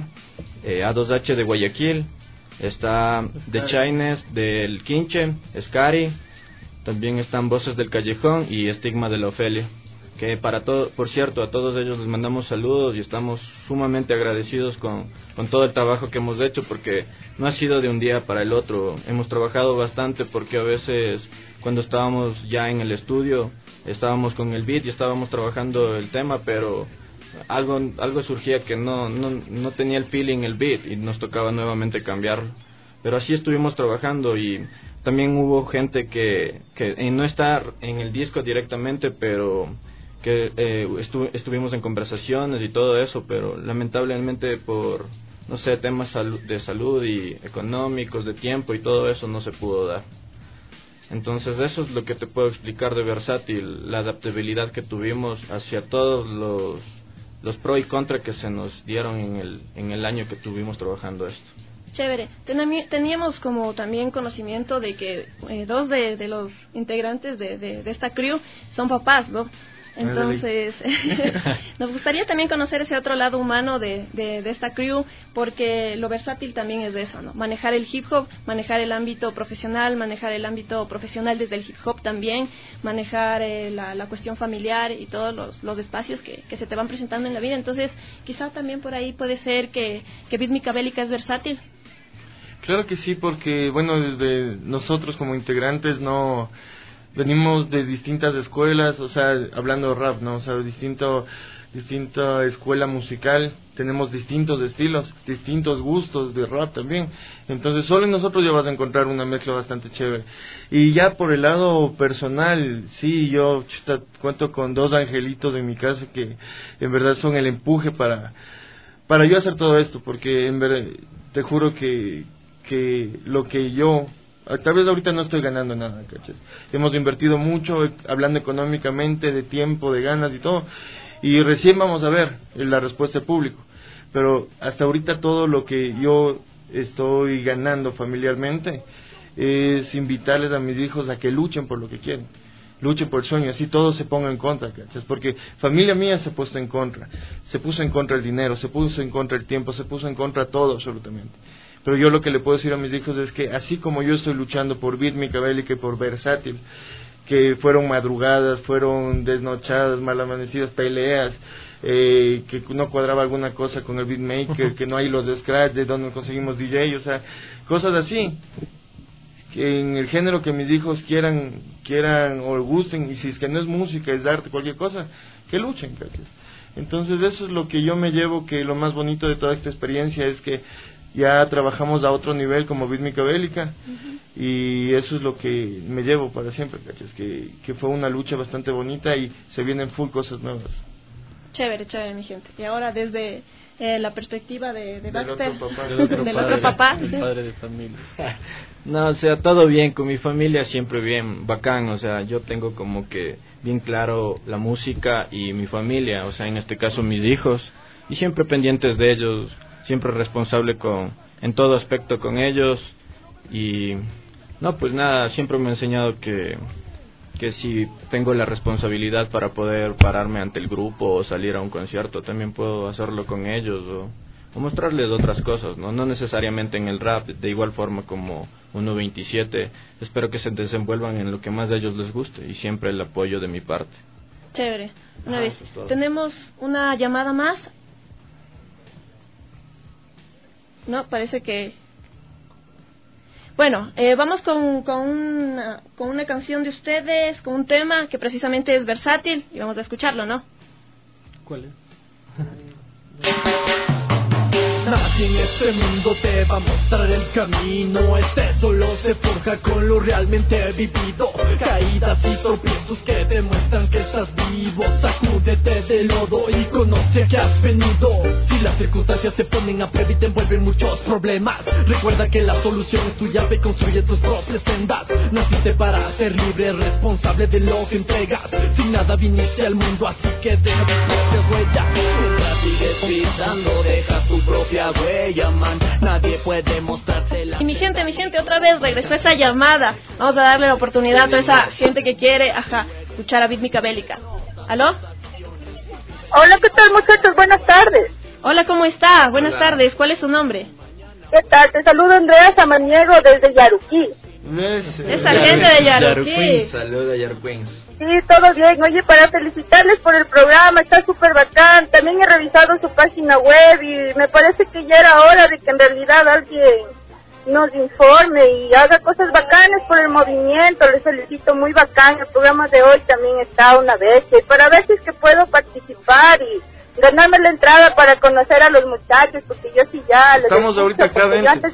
A2H de Guayaquil, está The Chines del Quinche, Scary, también están Voces del Callejón y Estigma de la Ofelia, que por cierto, a todos ellos les mandamos saludos y estamos sumamente agradecidos con todo el trabajo que hemos hecho, porque no ha sido de un día para el otro. Hemos trabajado bastante, porque a veces cuando estábamos ya en el estudio estábamos con el beat y estábamos trabajando el tema, pero algo surgía que no tenía el feeling el beat y nos tocaba nuevamente cambiarlo. Pero así estuvimos trabajando, y también hubo gente que no está en el disco directamente, pero que estuvimos en conversaciones y todo eso, pero lamentablemente por, no sé, temas de salud y económicos, de tiempo y todo eso no se pudo dar. Entonces eso es lo que te puedo explicar de Versátil, la adaptabilidad que tuvimos hacia todos los pro y contra que se nos dieron en el año que estuvimos trabajando esto. Chévere. Teníamos como también conocimiento de que dos de los integrantes de esta crew son papás, ¿no? Entonces, nos gustaría también conocer ese otro lado humano de esta crew, porque lo versátil también es de eso, ¿no? Manejar el hip hop, manejar el ámbito profesional, manejar el ámbito profesional desde el hip hop también, manejar la cuestión familiar y todos los espacios que se te van presentando en la vida. Entonces, quizá también por ahí puede ser que Rítmica Bélica es versátil. Claro que sí, porque bueno, desde nosotros como integrantes venimos de distintas escuelas, o sea, hablando de rap, ¿no? O sea, distinta escuela musical, tenemos distintos estilos, distintos gustos de rap también. Entonces, solo en nosotros ya vas a encontrar una mezcla bastante chévere. Y ya por el lado personal, sí, yo cuento con dos angelitos en mi casa que en verdad son el empuje para yo hacer todo esto, porque en verdad te juro que lo que yo tal vez ahorita no estoy ganando nada, ¿cachas? Hemos invertido mucho, hablando económicamente, de tiempo, de ganas y todo, y recién vamos a ver la respuesta del público. Pero hasta ahorita todo lo que yo estoy ganando familiarmente es invitarles a mis hijos a que luchen por lo que quieren, luchen por el sueño, así todo se ponga en contra, ¿cachas? Porque familia mía se puso en contra el dinero, se puso en contra el tiempo, se puso en contra todo absolutamente. Pero yo lo que le puedo decir a mis hijos es que así como yo estoy luchando por Rítmica Bélica y por Versátil, que fueron madrugadas, fueron desnochadas, mal amanecidas, peleas, que no cuadraba alguna cosa con el beatmaker, que no hay los de scratch, de donde conseguimos DJ, o sea, cosas así, que en el género que mis hijos quieran o gusten, y si es que no es música, es arte, cualquier cosa, que luchen, ¿cachai? Entonces eso es lo que yo me llevo, que lo más bonito de toda esta experiencia es que ya trabajamos a otro nivel como Rítmica Bélica, y eso es lo que me llevo para siempre, ¿cachas? Que fue una lucha bastante bonita y se vienen full cosas nuevas. Chévere, mi gente. Y ahora desde la perspectiva de Baxter, del otro papá, el padre de familia. No, o sea, todo bien con mi familia, siempre bien, bacán, o sea, yo tengo como que bien claro la música y mi familia, o sea, en este caso mis hijos, y siempre pendientes de ellos, siempre responsable en todo aspecto con ellos. Y no, pues nada, siempre me ha enseñado que si tengo la responsabilidad para poder pararme ante el grupo o salir a un concierto, también puedo hacerlo con ellos o mostrarles otras cosas, no necesariamente en el rap, de igual forma como 127, espero que se desenvuelvan en lo que más a ellos les guste, y siempre el apoyo de mi parte. Chévere. Una vez. Tenemos una llamada más. No, parece que... Bueno, vamos con una canción de ustedes, con un tema que precisamente es versátil y vamos a escucharlo, ¿no? ¿Cuál es? Nadie en este mundo te va a mostrar el camino. Este solo se forja con lo realmente vivido. Caídas y tropiezos que demuestran que estás vivo. Sacúdete del lodo y conoce que has venido. Si las circunstancias te ponen a prueba y te envuelven muchos problemas, recuerda que la solución es tu llave y construye tus propias sendas. Naciste para ser libre, responsable de lo que entregas. Sin nada viniste al mundo, así que deja tu propia huella. Mientras sigues pisando, deja tu propia huella, man. Nadie puede mostrarte la... Y mi gente, otra vez regresó esa llamada. Vamos a darle la oportunidad a toda esa gente que quiere, escuchar a Rítmica Bélica. ¿Aló? Hola, ¿qué tal, muchachos? Buenas tardes. Hola, ¿cómo está? Buenas tardes. ¿Cuál es su nombre? ¿Qué tal? Te saludo Andrea Samaniego desde Yaruquí. Esa gente de Yaruquí. Saluda, Yaruquí. Sí, todo bien. Oye, para felicitarles por el programa, está súper bacán. También he revisado su página web y me parece que ya era hora de que en realidad alguien nos informe y haga cosas bacanas por el movimiento. Les felicito, muy bacán. El programa de hoy también está una vez. Y para ver si es que puedo participar y ganarme la entrada para conocer a los muchachos, porque yo sí ya... Estamos ahorita acá dentro.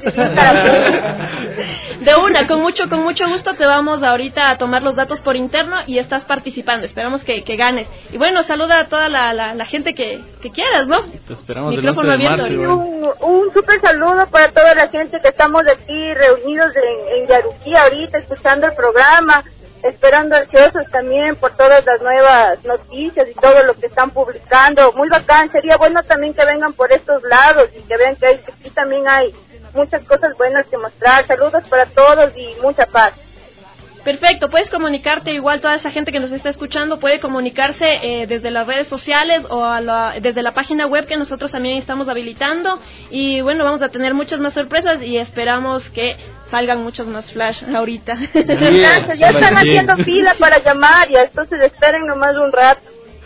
De una, con mucho gusto te vamos ahorita a tomar los datos por interno y estás participando. Esperamos que ganes. Y bueno, saluda a toda la gente que quieras, ¿no? Te esperamos. Micrófono abierto. Un súper saludo para toda la gente que estamos aquí reunidos en Yaruquí ahorita, escuchando el programa. Esperando ansiosos también por todas las nuevas noticias y todo lo que están publicando. Muy bacán, sería bueno también que vengan por estos lados y que vean que aquí también hay muchas cosas buenas que mostrar. Saludos para todos y mucha paz. Perfecto, puedes comunicarte, igual toda esa gente que nos está escuchando puede comunicarse desde las redes sociales o desde la página web que nosotros también estamos habilitando. Y bueno, vamos a tener muchas más sorpresas y esperamos que salgan muchos más flash ahorita. Gracias, ya están haciendo fila para llamar, ya, entonces esperen nomás un rato.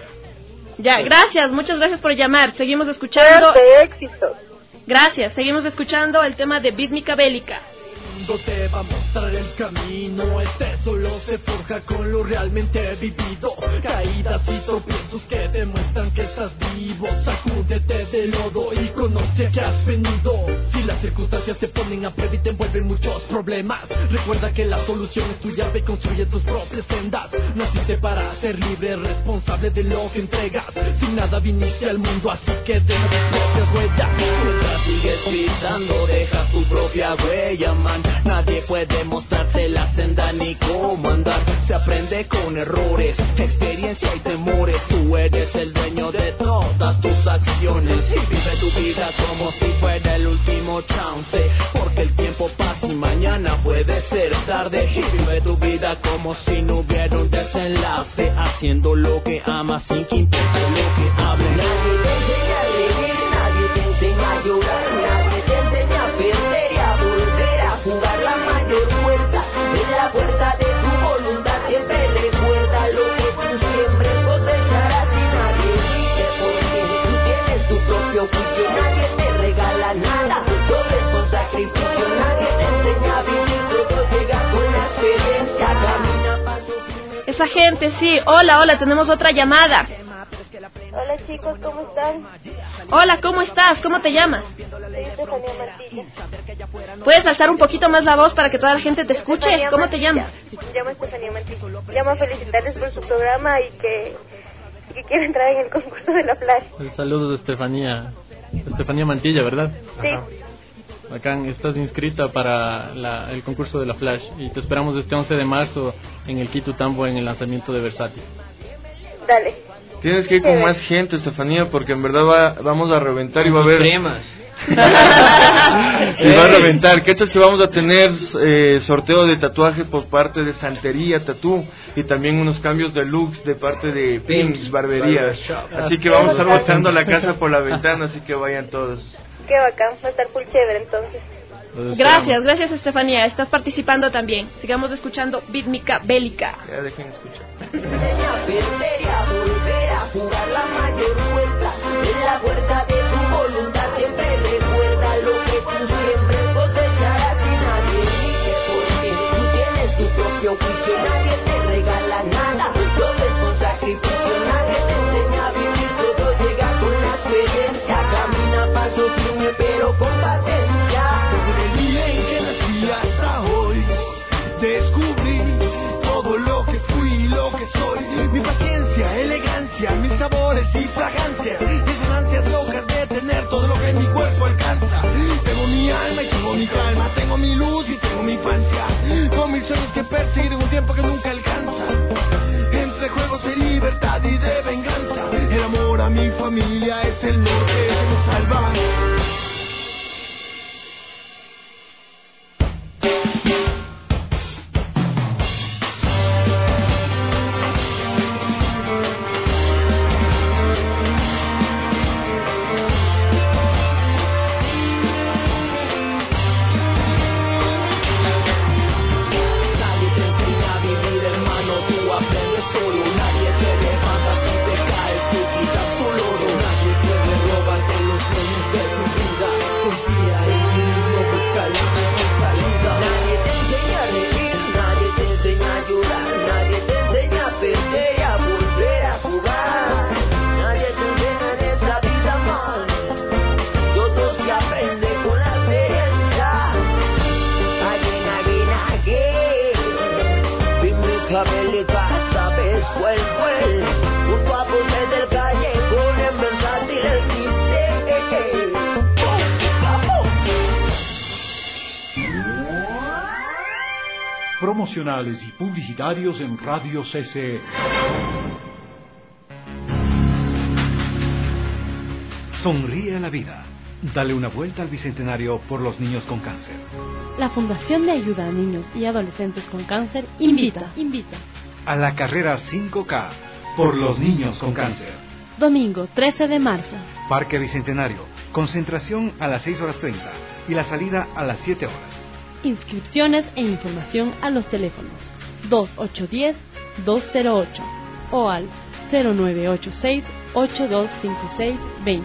Ya, gracias, muchas gracias por llamar. Seguimos escuchando. Éxito. Gracias, seguimos escuchando el tema de Rítmica Bélica. Te va a mostrar el camino. Este solo se forja con lo realmente vivido. Caídas y tropiezos que demuestran que estás vivo. Sacúdete del lodo y conoce que has venido. Si las circunstancias te ponen a prueba y te envuelven muchos problemas, recuerda que la solución es tu llave y construye tus propias sendas. Naciste para ser libre, responsable de lo que entregas. Sin nada viniste al mundo, así que deja tu propia huella. Mientras sigues pisando, deja tu propia huella, man. Nadie puede mostrarte la senda ni cómo andar. Se aprende con errores, experiencia y temores. Tú eres el dueño de todas tus acciones y vive tu vida como si fuera el último chance, porque el tiempo pasa y mañana puede ser tarde. Y vive tu vida como si no hubiera un desenlace, haciendo lo que amas sin que importe lo que hable. Nadie te enseña a reír, nadie te enseña a llorar, nadie te enseña a perder y a volver a jugar. La mayor fuerza es la fuerza de tu voluntad. Siempre recuerda lo que tú siembres cosecharás y nadie dice porque tú tienes tu propio juicio. Nadie te regala nada, todo es con sacrificio. Nadie te enseña a vivir, solo llega con la experiencia. Camina paso firme. Esa gente, sí. Hola, tenemos otra llamada. Hola chicos, ¿cómo están? Hola, ¿cómo estás? ¿Cómo te llamas? Soy Estefanía Mantilla. ¿Puedes alzar un poquito más la voz para que toda la gente te escuche? ¿Cómo te llamas? Me llamo Estefanía Mantilla. Llamo a felicitarles por su programa y que quiero entrar en el concurso de la Flash. Saludos de Estefanía Mantilla, ¿verdad? Sí. Ajá. Bacán, estás inscrita para el concurso de la Flash y te esperamos este 11 de marzo en el Quito Tambo en el lanzamiento de Versátil. Dale. Tienes que ir con más gente, Estefanía, porque en verdad vamos a reventar y va a haber... Cremas. y va a reventar. ¿Qué tal que vamos a tener sorteo de tatuaje por parte de Santería Tatú y también unos cambios de looks de parte de Pimps Barbería? Así que vamos a estar botando la casa por la ventana, así que vayan todos. Qué bacán, va a estar full chévere entonces. Gracias Estefanía, estás participando también. Sigamos escuchando Bítmica Bélica. Ya dejen escuchar. Volver a jugar la mayor fuerza en la huerta de tu voluntad. Siempre recuerda lo que tú siempre cosecharás y nadie dice porque tú tienes tu propio juicio. Nadie te regala nada, todo es con sacrificio. Nadie te enseña a vivir, todo llega con la experiencia. Camina paso firme pero con paciencia. Desde el día en que nací hasta hoy descubrí todo lo que fui y lo que soy. Mi paciencia, elegancia, mis sabores y fragancias, mis ansias locas de tener todo lo que mi cuerpo alcanza. Tengo mi alma y tengo mi calma, tengo mi luz y tengo mi infancia, con mis sueños que perseguir en un tiempo que nunca alcanza. Entre juegos de libertad y de venganza, el amor a mi familia es el norte que me salva. Promocionales y publicitarios en Radio CCE. Sonríe a la vida. Dale una vuelta al Bicentenario por los niños con cáncer. La Fundación de Ayuda a Niños y Adolescentes con Cáncer invita a la carrera 5K por los niños con cáncer. Domingo 13 de marzo. Parque Bicentenario. Concentración a las 6:30 y la salida a las 7 horas. Inscripciones e información a los teléfonos 2810-208 o al 0986-825620.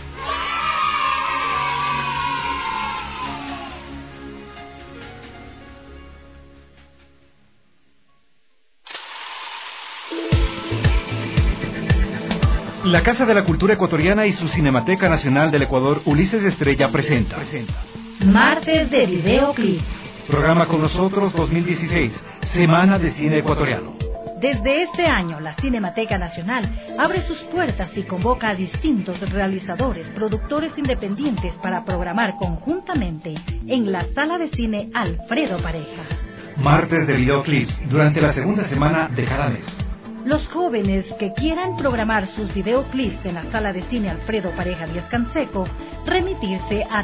La Casa de la Cultura Ecuatoriana y su Cinemateca Nacional del Ecuador Ulises Estrella presenta Martes de Videoclip. Programa con nosotros 2016, Semana de Cine Ecuatoriano. Desde este año, la Cinemateca Nacional abre sus puertas y convoca a distintos realizadores, productores independientes para programar conjuntamente en la Sala de Cine Alfredo Pareja. Martes de Videoclips durante la segunda semana de cada mes. Los jóvenes que quieran programar sus videoclips en la Sala de Cine Alfredo Pareja Díaz Canseco, remitirse a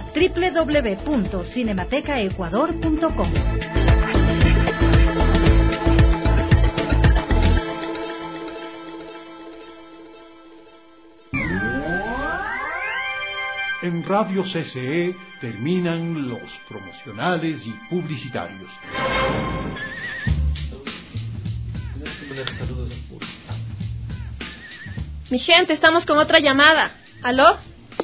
www.cinematecaecuador.com. En Radio CCE terminan los promocionales y publicitarios. Mi gente, estamos con otra llamada. ¿Aló?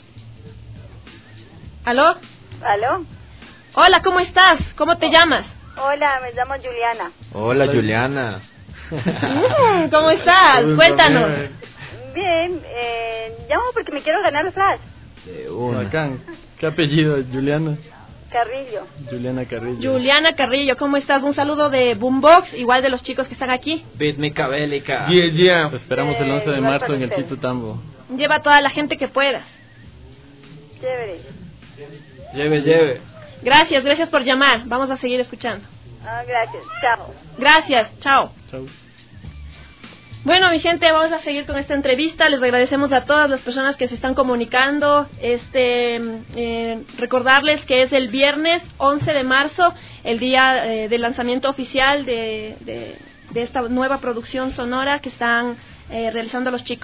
¿Aló? ¿Aló? Hola, ¿cómo estás? ¿Cómo te llamas? Hola, me llamo Juliana. Hola, Juliana. ¿Cómo estás? Cuéntanos. Bien, llamo porque me quiero ganar el flash. Bacán. ¿Qué apellido es Juliana? Carrillo. Juliana Carrillo. Juliana Carrillo, ¿cómo estás? Un saludo de Boombox, igual de los chicos que están aquí. Bítmica Bélica. Te esperamos el 11 de marzo en el Tito Tambo. Lleva a toda la gente que puedas. Chévere. Lleve. Gracias por llamar. Vamos a seguir escuchando. Gracias, chao. Gracias, chao. Chao. Bueno, mi gente, vamos a seguir con esta entrevista. Les agradecemos a todas las personas que se están comunicando. Recordarles que es el viernes 11 de marzo, el día del lanzamiento oficial de esta nueva producción sonora que están realizando los chicos.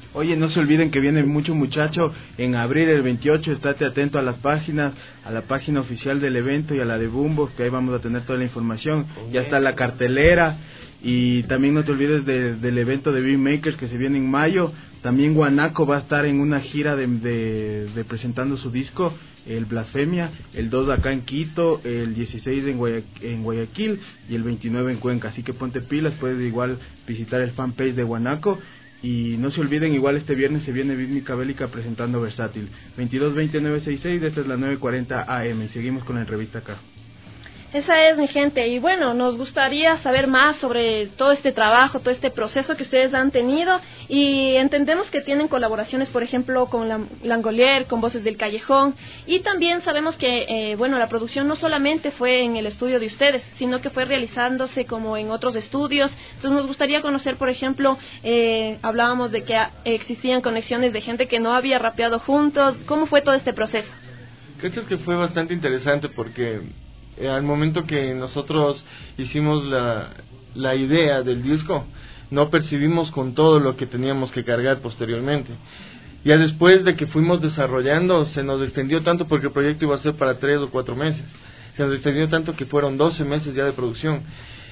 Oye, no se olviden que viene mucho muchacho en abril, el 28, estate atento a las páginas, a la página oficial del evento y a la de Boombox, que ahí vamos a tener toda la información. Ya está la cartelera, y también no te olvides del evento de Beatmakers que se viene en mayo. También Guanaco va a estar en una gira de presentando su disco, el Blasfemia, el 2 acá en Quito, el 16 en Guayaquil y el 29 en Cuenca. Así que ponte pilas, puedes igual visitar el fanpage de Guanaco. Y no se olviden, igual este viernes se viene Bítmica Bélica presentando Versátil. 22-20-966, esta es la 9:40 AM. Y seguimos con la entrevista acá. Esa es, mi gente, y bueno, nos gustaría saber más sobre todo este trabajo, todo este proceso que ustedes han tenido, y entendemos que tienen colaboraciones, por ejemplo, con Langolier, con Voces del Callejón, y también sabemos que, bueno, la producción no solamente fue en el estudio de ustedes, sino que fue realizándose como en otros estudios. Entonces nos gustaría conocer, por ejemplo, hablábamos de que existían conexiones de gente que no había rapeado juntos. ¿Cómo fue todo este proceso? Creo que fue bastante interesante porque al momento que nosotros hicimos la idea del disco, no percibimos con todo lo que teníamos que cargar posteriormente. Ya después de que fuimos desarrollando, se nos extendió tanto, porque el proyecto iba a ser para 3 o 4 meses. Se nos extendió tanto que fueron 12 meses ya de producción.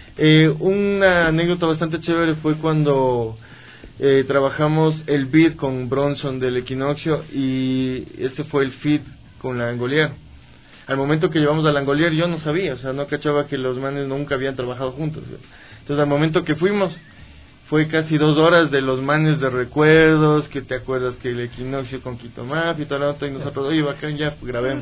Una anécdota bastante chévere fue cuando trabajamos el beat con Bronson del Equinoccio, y este fue el feat con Langolier. Al momento que llevamos a Langolier, yo no sabía, o sea, no cachaba que los manes nunca habían trabajado juntos. Entonces, al momento que fuimos, fue casi 2 horas de los manes de recuerdos, que te acuerdas que el Equinoccio con Quito Mafia y toda la otra, y nosotros, oye, bacán, ya, grabemos.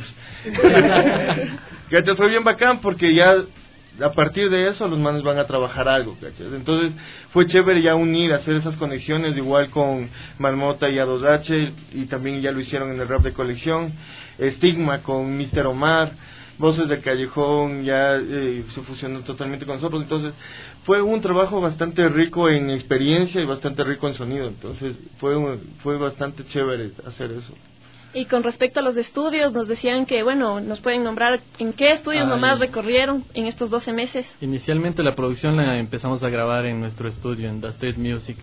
¿Cachas? Fue bien bacán porque ya a partir de eso los manes van a trabajar algo, ¿cachas? Entonces fue chévere ya unir, hacer esas conexiones, igual con Marmota y A2H, y también ya lo hicieron en el rap de colección. Estigma con Mr. Omar, Voces del Callejón ya se fusionó totalmente con nosotros. Entonces fue un trabajo bastante rico en experiencia y bastante rico en sonido. Entonces fue bastante chévere hacer eso. Y con respecto a los estudios, nos decían que, bueno, nos pueden nombrar en qué estudios nomás recorrieron en estos 12 meses. Inicialmente la producción la empezamos a grabar en nuestro estudio, en The Street Music.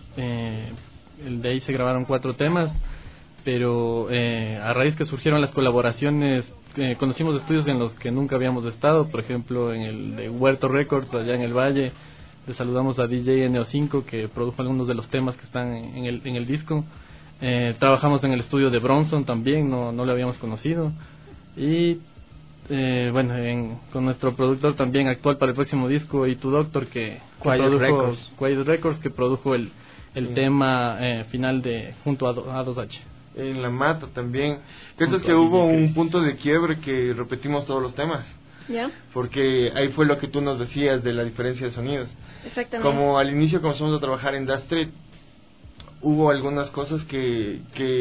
De ahí se grabaron 4 temas, pero a raíz que surgieron las colaboraciones, conocimos estudios en los que nunca habíamos estado, por ejemplo en el de Huerto Records, allá en el Valle. Le saludamos a DJ NO5, que produjo algunos de los temas que están en el disco. Trabajamos en el estudio de Bronson también, no lo habíamos conocido. Y bueno, con nuestro productor también actual para el próximo disco, Y Tu Doctor, que produjo Quiet Records, que produjo el tema final de junto a A2H. En La Mata también. Creo que hubo un punto de quiebre que repetimos todos los temas. ¿Ya? Porque ahí fue lo que tú nos decías de la diferencia de sonidos. Exactamente. Como al inicio comenzamos a trabajar en The Street, hubo algunas cosas que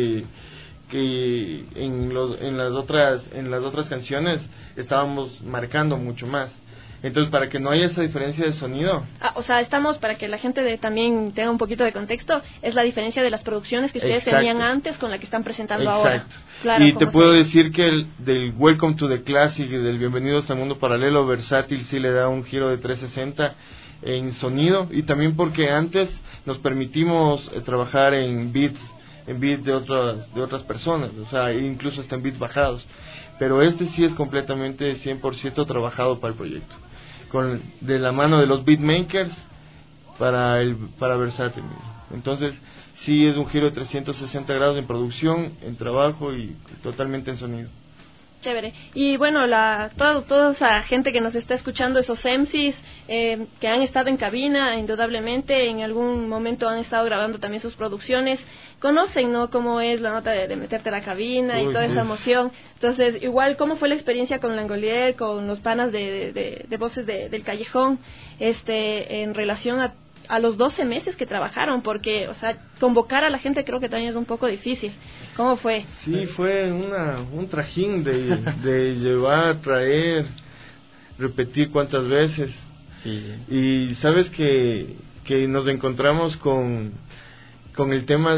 en las otras canciones estábamos marcando mucho más. Entonces, para que no haya esa diferencia de sonido. O sea, estamos, para que la gente también tenga un poquito de contexto, es la diferencia de las producciones que ustedes tenían antes con la que están presentando ahora. Claro, y te puedo decir que del Welcome to the Classic y del Bienvenidos al Mundo Paralelo, Versátil sí le da un giro de 360 en sonido, y también porque antes nos permitimos trabajar en beats de otras personas, o sea, incluso hasta en beats bajados, pero este sí es completamente 100% trabajado para el proyecto, de la mano de los beatmakers para Versátil. Entonces sí es un giro de 360 grados en producción, en trabajo y totalmente en sonido. Chévere. Y bueno, toda esa gente que nos está escuchando, esos MCs que han estado en cabina, indudablemente en algún momento han estado grabando también sus producciones, conocen, ¿no?, cómo es la nota de meterte a la cabina y toda esa emoción. Entonces, igual, ¿cómo fue la experiencia con Langolier, con los panas de Voces del Callejón, en relación a los 12 meses que trabajaron? Porque, o sea, convocar a la gente creo que también es un poco difícil. ¿Cómo fue? Sí, fue un trajín de llevar, traer, repetir cuántas veces. Sí. Y sabes que nos encontramos con con el tema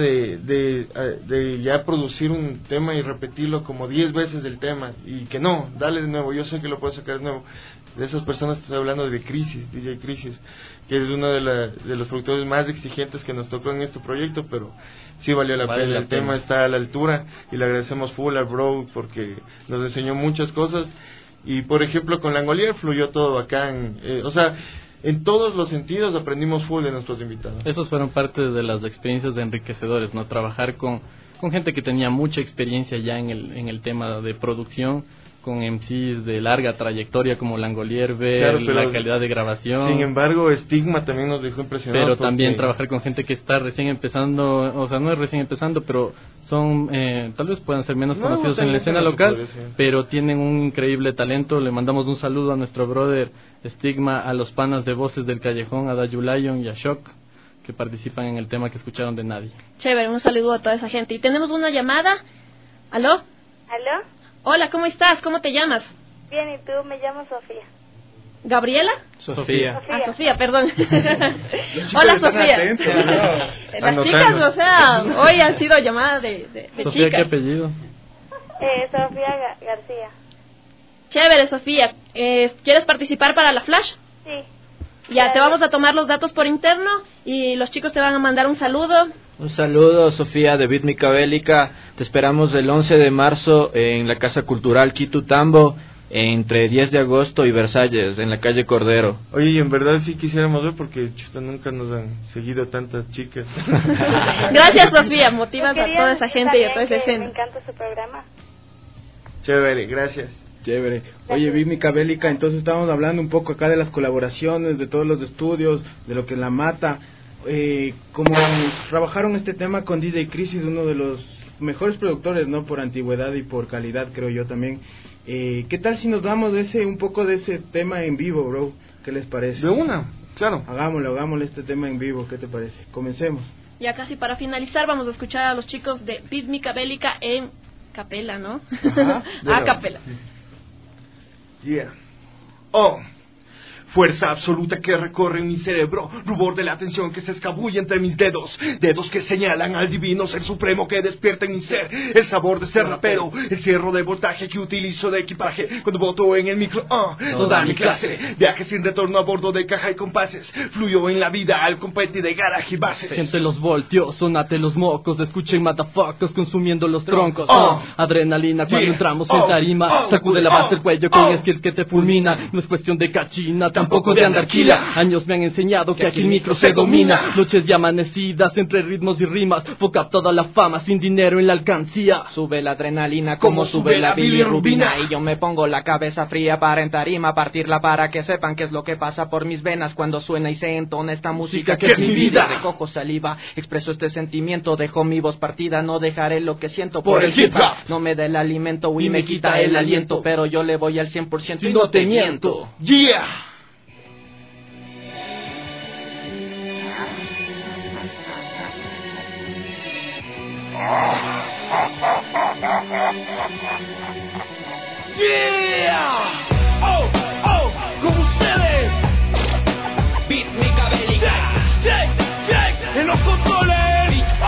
de ya producir un tema y repetirlo como 10 veces el tema, y que no, dale de nuevo, yo sé que lo puedo sacar de nuevo. De esas personas que estoy hablando de Crisis, DJ Crisis, que es uno de los productores más exigentes que nos tocó en este proyecto, pero sí valió la pena. El tema está a la altura y le agradecemos full al bro porque nos enseñó muchas cosas. Y por ejemplo con Langolier fluyó todo bacán, o sea, en todos los sentidos aprendimos full de nuestros invitados. Esos fueron parte de las experiencias enriquecedores, ¿no? Trabajar con gente que tenía mucha experiencia ya en el tema de producción, con MCs de larga trayectoria como Langolier, ver la calidad de grabación. Sin embargo, Estigma también nos dejó impresionados. Pero también trabajar con gente que está recién empezando, o sea, no es recién empezando, pero son, tal vez puedan ser menos conocidos en la escena local, pero tienen un increíble talento. Le mandamos un saludo a nuestro brother Estigma, a los panas de Voces del Callejón, a Dayu Lion y a Shock, que participan en el tema que escucharon de Nadie. Chévere, un saludo a toda esa gente. Y tenemos una llamada. ¿Aló? ¿Aló? Hola, ¿cómo estás? ¿Cómo te llamas? Bien, ¿y tú? Me llamo Sofía. ¿Gabriela? Sofía. Sofía, perdón. Hola, Sofía. Atentos, Las chicas, o sea, hoy han sido llamadas de Sofía, chicas. ¿qué apellido? Sofía García. Chévere, Sofía. ¿Quieres participar para la Flash? Sí. Ya, te vamos a tomar los datos por interno y los chicos te van a mandar un saludo. Un saludo, Sofía, de Bítmica Bélica. Te esperamos el 11 de marzo en la Casa Cultural Quito Tambo, entre 10 de agosto y Versalles, en la calle Cordero. Oye, y en verdad sí quisiéramos ver porque nunca nos han seguido tantas chicas. Gracias, Sofía. Motivas a toda esa gente y a toda esa Me escena. encanta su programa. Chévere, gracias. Chévere. Oye, Bítmica Bélica, entonces estábamos hablando un poco acá de las colaboraciones, de todos los estudios, de lo que la mata. Como trabajaron este tema con DJ Crisis, uno de los mejores productores, ¿no? Por antigüedad y por calidad, creo yo también. ¿Qué tal si nos damos un poco de ese tema en vivo, bro? ¿Qué les parece? De una, claro. Hagámosle este tema en vivo, ¿qué te parece? Comencemos. Ya casi para finalizar vamos a escuchar a los chicos de Bítmica Bélica en capela, ¿no? Ajá, capela. Yeah. Oh. Fuerza absoluta que recorre mi cerebro, rubor de la atención que se escabulle entre mis dedos, dedos que señalan al divino ser supremo que despierta en mi ser, el sabor de ser rapero, el cierro de voltaje que utilizo de equipaje cuando boto en el micro, no da mi clase, viaje sin retorno a bordo de caja y compases, fluyo en la vida al competi de garaje y bases. Siente los voltios, sonate los mocos, escuchen motherfuckers consumiendo los troncos, adrenalina cuando entramos en tarima, sacude la base del cuello con skills que te fulmina, no es cuestión de cachina, tampoco de andarquila. Años me han enseñado que aquí el micro se domina. Noches y amanecidas entre ritmos y rimas. Foca toda la fama sin dinero en la alcancía. Sube la adrenalina como sube la bilirrubina. Y yo me pongo la cabeza fría para en tarima partirla para que sepan qué es lo que pasa por mis venas cuando suena y se entona esta música que es mi vida. Recojo saliva, expreso este sentimiento, dejo mi voz partida, no dejaré lo que siento por el hip hop. No me da el alimento y me quita el aliento, pero yo le voy al 100% y no te miento. Yeah. Yeah!